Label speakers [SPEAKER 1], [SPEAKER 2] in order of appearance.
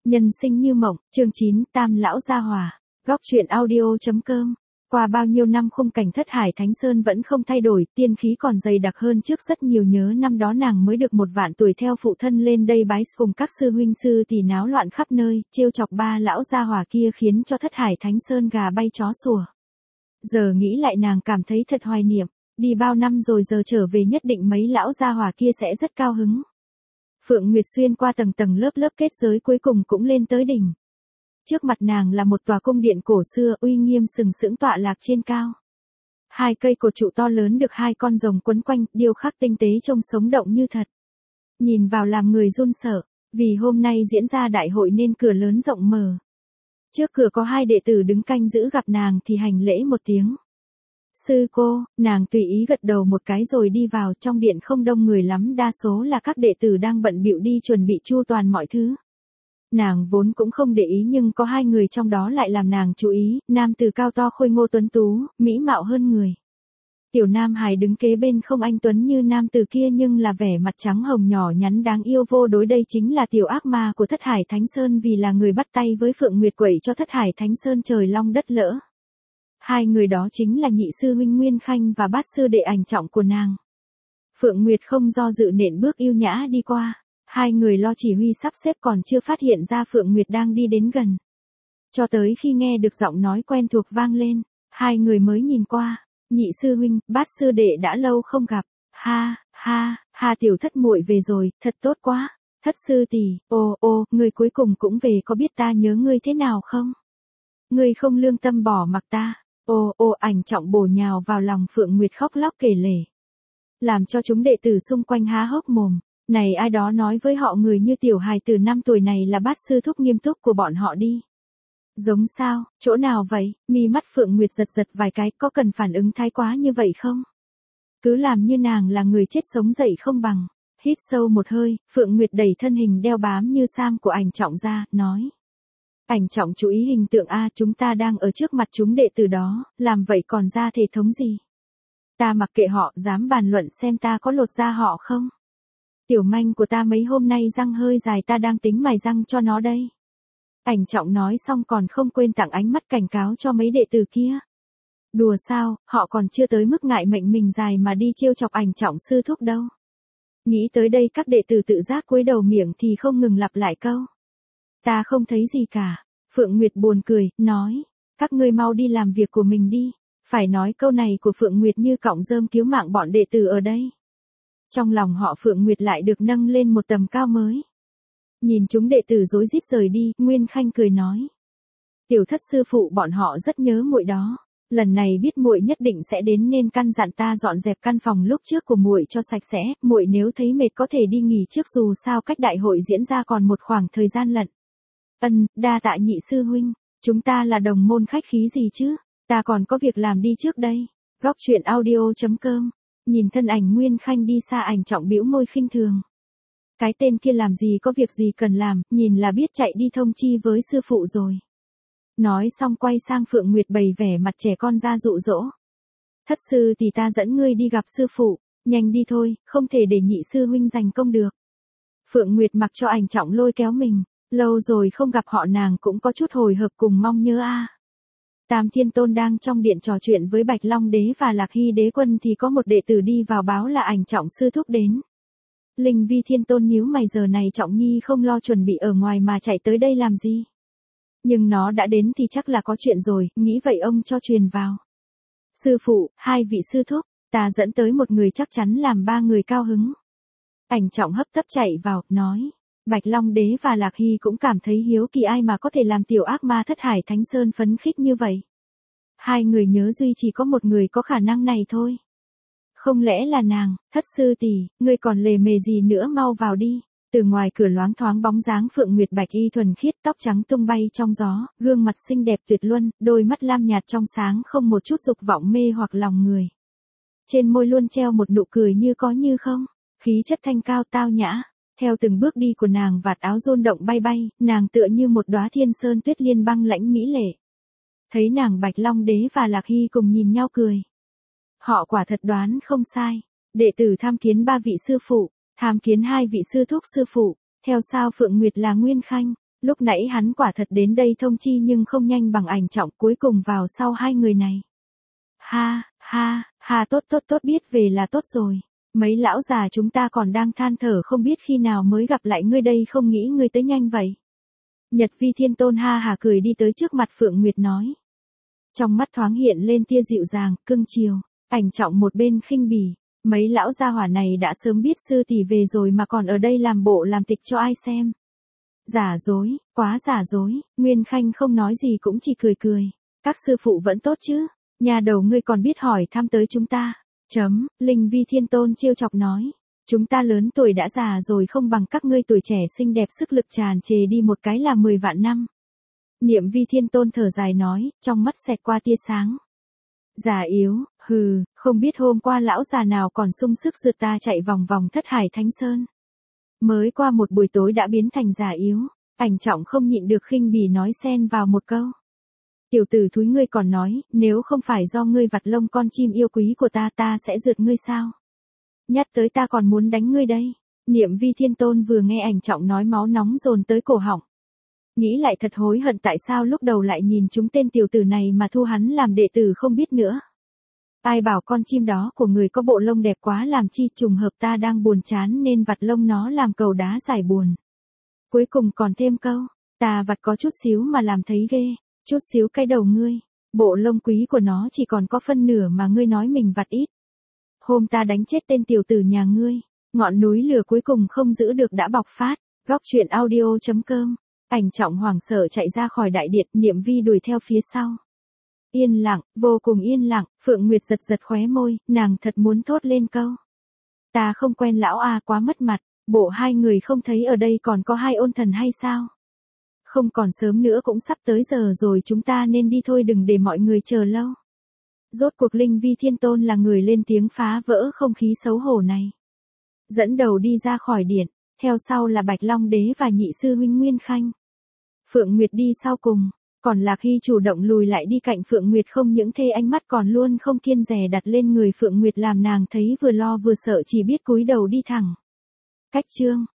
[SPEAKER 1] Nhân sinh như mộng, chương 9, Tam lão gia hòa. Góc truyện audio.com. Qua bao nhiêu năm khung cảnh Thất Hải Thánh Sơn vẫn không thay đổi, tiên khí còn dày đặc hơn trước rất nhiều. Nhớ năm đó nàng mới được 1 vạn tuổi theo phụ thân lên đây bái cùng các sư huynh sư tỷ náo loạn khắp nơi, trêu chọc 3 lão gia hòa kia khiến cho Thất Hải Thánh Sơn gà bay chó sủa. Giờ nghĩ lại nàng cảm thấy thật hoài niệm, đi bao năm rồi giờ trở về nhất định mấy lão gia hòa kia sẽ rất cao hứng. Phượng Nguyệt xuyên qua tầng tầng lớp lớp kết giới cuối cùng cũng lên tới đỉnh. Trước mặt nàng là một tòa cung điện cổ xưa uy nghiêm sừng sững tọa lạc trên cao. 2 cây cột trụ to lớn được 2 con rồng quấn quanh, điêu khắc tinh tế trông sống động như thật. Nhìn vào làm người run sợ, vì hôm nay diễn ra đại hội nên cửa lớn rộng mở. Trước cửa có 2 đệ tử đứng canh giữ, gặp nàng thì hành lễ một tiếng. Sư cô, nàng tùy ý gật đầu một cái rồi đi vào. Trong điện không đông người lắm, đa số là các đệ tử đang bận bịu đi chuẩn bị chu toàn mọi thứ. Nàng vốn cũng không để ý nhưng có 2 người trong đó lại làm nàng chú ý, nam tử cao to khôi ngô tuấn tú, mỹ mạo hơn người. Tiểu nam hài đứng kế bên không anh tuấn như nam tử kia nhưng là vẻ mặt trắng hồng nhỏ nhắn đáng yêu vô đối. Đây chính là tiểu ác ma của Thất Hải Thánh Sơn, vì là người bắt tay với Phượng Nguyệt quẩy cho Thất Hải Thánh Sơn trời long đất lỡ. 2 người đó chính là nhị sư huynh Nguyên Khanh và bát sư đệ Ảnh Trọng của nàng. Phượng Nguyệt không do dự nện bước yêu nhã đi qua. 2 người lo chỉ huy sắp xếp còn chưa phát hiện ra Phượng Nguyệt đang đi đến gần. Cho tới khi nghe được giọng nói quen thuộc vang lên, 2 người mới nhìn qua. Nhị sư huynh, bát sư đệ đã lâu không gặp. Ha, tiểu thất muội về rồi, thật tốt quá. Thất sư tỷ, ngươi cuối cùng cũng về, có biết ta nhớ ngươi thế nào không? Ngươi không lương tâm bỏ mặc ta. Ảnh Trọng bổ nhào vào lòng Phượng Nguyệt khóc lóc kể lể. Làm cho chúng đệ tử xung quanh há hốc mồm. Này ai đó nói với họ người như tiểu hài từ 5 tuổi này là bát sư thúc nghiêm túc của bọn họ đi. Giống sao, chỗ nào vậy? Mi mắt Phượng Nguyệt giật giật vài cái, có cần phản ứng thái quá như vậy không? Cứ làm như nàng là người chết sống dậy không bằng. Hít sâu một hơi, Phượng Nguyệt đẩy thân hình đeo bám như sam của Ảnh Trọng ra, nói. Ảnh Trọng chú ý hình tượng a, chúng ta đang ở trước mặt chúng đệ tử đó, làm vậy còn ra thể thống gì? Ta mặc kệ họ, dám bàn luận xem ta có lột da họ không? Tiểu manh của ta mấy hôm nay răng hơi dài, ta đang tính mài răng cho nó đây. Ảnh Trọng nói xong còn không quên tặng ánh mắt cảnh cáo cho mấy đệ tử kia. Đùa sao, họ còn chưa tới mức ngại mệnh mình dài mà đi trêu chọc Ảnh Trọng sư thúc đâu. Nghĩ tới đây các đệ tử tự giác cúi đầu, miệng thì không ngừng lặp lại câu. Ta không thấy gì cả. Phượng Nguyệt buồn cười, nói. Các ngươi mau đi làm việc của mình đi. Phải nói câu này của Phượng Nguyệt như cọng rơm cứu mạng bọn đệ tử ở đây. Trong lòng họ Phượng Nguyệt lại được nâng lên một tầm cao mới. Nhìn chúng đệ tử rối rít rời đi, Nguyên Khanh cười nói. Tiểu thất sư phụ bọn họ rất nhớ muội đó. Lần này biết muội nhất định sẽ đến nên căn dặn ta dọn dẹp căn phòng lúc trước của muội cho sạch sẽ. Muội nếu thấy mệt có thể đi nghỉ trước, dù sao cách đại hội diễn ra còn một khoảng thời gian lận. Đa tạ nhị sư huynh. Chúng ta là đồng môn, khách khí gì chứ. Ta còn có việc làm đi trước đây. Góc truyện audio.com. Nhìn thân ảnh Nguyên Khanh đi xa, Ảnh Trọng bĩu môi khinh thường. Cái tên kia làm gì có việc gì cần làm, nhìn là biết chạy đi thông chi với sư phụ rồi. Nói xong quay sang Phượng Nguyệt bày vẻ mặt trẻ con ra dụ dỗ. Thất sư thì ta dẫn ngươi đi gặp sư phụ, nhanh đi thôi, không thể để nhị sư huynh giành công được. Phượng Nguyệt mặc cho Ảnh Trọng lôi kéo mình, lâu rồi không gặp họ nàng cũng có chút hồi hộp cùng mong nhớ a. Tam Thiên Tôn đang trong điện trò chuyện với Bạch Long Đế và Lạc Hy Đế Quân thì có một đệ tử đi vào báo là Ảnh Trọng sư thúc đến. Linh Vi Thiên Tôn nhíu mày, giờ này Trọng Nhi không lo chuẩn bị ở ngoài mà chạy tới đây làm gì. Nhưng nó đã đến thì chắc là có chuyện rồi, nghĩ vậy ông cho truyền vào. Sư phụ, 2 vị sư thúc, ta dẫn tới một người chắc chắn làm 3 người cao hứng. Ảnh Trọng hấp tấp chạy vào, nói. Bạch Long Đế và Lạc Hy cũng cảm thấy hiếu kỳ, ai mà có thể làm tiểu ác ma Thất Hải Thánh Sơn phấn khích như vậy. 2 người nhớ duy chỉ có một người có khả năng này thôi. Không lẽ là nàng? Thất sư tỷ, ngươi còn lề mề gì nữa, mau vào đi. Từ ngoài cửa loáng thoáng bóng dáng Phượng Nguyệt bạch y thuần khiết, tóc trắng tung bay trong gió, gương mặt xinh đẹp tuyệt luân, đôi mắt lam nhạt trong sáng không một chút dục vọng mê hoặc lòng người. Trên môi luôn treo một nụ cười như có như không, khí chất thanh cao tao nhã. Theo từng bước đi của nàng, vạt áo rôn động bay bay, nàng tựa như một đóa thiên sơn tuyết liên băng lãnh mỹ lệ. Thấy nàng, Bạch Long Đế và Lạc Hy cùng nhìn nhau cười. Họ quả thật đoán không sai. Đệ tử tham kiến 3 vị sư phụ, tham kiến 2 vị sư thúc sư phụ. Theo sao Phượng Nguyệt là Nguyên Khanh. Lúc nãy hắn quả thật đến đây thông chi nhưng không nhanh bằng Ảnh Trọng, cuối cùng vào sau hai người này. Ha, ha, ha, tốt biết về là tốt rồi. Mấy lão già chúng ta còn đang than thở không biết khi nào mới gặp lại ngươi đây, không nghĩ ngươi tới nhanh vậy. Nhật Vi Thiên Tôn ha hà cười đi tới trước mặt Phượng Nguyệt nói. Trong mắt thoáng hiện lên tia dịu dàng, cưng chiều. Ảnh Trọng một bên khinh bỉ. Mấy lão gia hỏa này đã sớm biết sư tỷ về rồi mà còn ở đây làm bộ làm tịch cho ai xem. Giả dối, quá giả dối. Nguyên Khanh không nói gì cũng chỉ cười cười. Các sư phụ vẫn tốt chứ. Nhà đầu ngươi còn biết hỏi thăm tới chúng ta. Linh Vi Thiên Tôn trêu chọc nói. Chúng ta lớn tuổi đã già rồi không bằng các ngươi tuổi trẻ xinh đẹp sức lực tràn trề đi một cái là 10 vạn năm. Niệm Vi Thiên Tôn thở dài nói, trong mắt xẹt qua tia sáng. Già yếu, hừ, không biết hôm qua lão già nào còn sung sức rượt ta chạy vòng vòng thất hải thánh sơn. Mới qua một buổi tối đã biến thành già yếu. Ảnh Trọng không nhịn được khinh bỉ nói xen vào một câu. Tiểu tử thúi ngươi còn nói, nếu không phải do ngươi vặt lông con chim yêu quý của ta sẽ rượt ngươi sao? Nhắc tới ta còn muốn đánh ngươi đây. Niệm Vi Thiên Tôn vừa nghe Ảnh Trọng nói máu nóng dồn tới cổ họng. Nghĩ lại thật hối hận tại sao lúc đầu lại nhìn chúng tên tiểu tử này mà thu hắn làm đệ tử không biết nữa. Ai bảo con chim đó của người có bộ lông đẹp quá làm chi, trùng hợp ta đang buồn chán nên vặt lông nó làm cầu đá giải buồn. Cuối cùng còn thêm câu, ta vặt có chút xíu mà làm thấy ghê, chút xíu cái đầu ngươi, bộ lông quý của nó chỉ còn có phân nửa mà ngươi nói mình vặt ít. Hôm ta đánh chết tên tiểu tử nhà ngươi, ngọn núi lửa cuối cùng không giữ được đã bộc phát. Góc truyện audio.com. Ảnh Trọng hoảng sợ chạy ra khỏi đại điện, Niệm Vi đuổi theo phía sau. Yên lặng, vô cùng yên lặng, Phượng Nguyệt giật giật khóe môi, nàng thật muốn thốt lên câu. Ta không quen lão a, quá mất mặt, bộ hai người không thấy ở đây còn có hai ôn thần hay sao? Không còn sớm nữa cũng sắp tới giờ rồi, chúng ta nên đi thôi, đừng để mọi người chờ lâu. Rốt cuộc Linh Vi Thiên Tôn là người lên tiếng phá vỡ không khí xấu hổ này. Dẫn đầu đi ra khỏi điện, theo sau là Bạch Long Đế và nhị sư huynh Nguyên Khanh. Phượng Nguyệt đi sau cùng, còn Lạc Hy chủ động lùi lại đi cạnh Phượng Nguyệt, không những thế ánh mắt còn luôn không kiêng dè đặt lên người Phượng Nguyệt làm nàng thấy vừa lo vừa sợ chỉ biết cúi đầu đi thẳng. Cách chương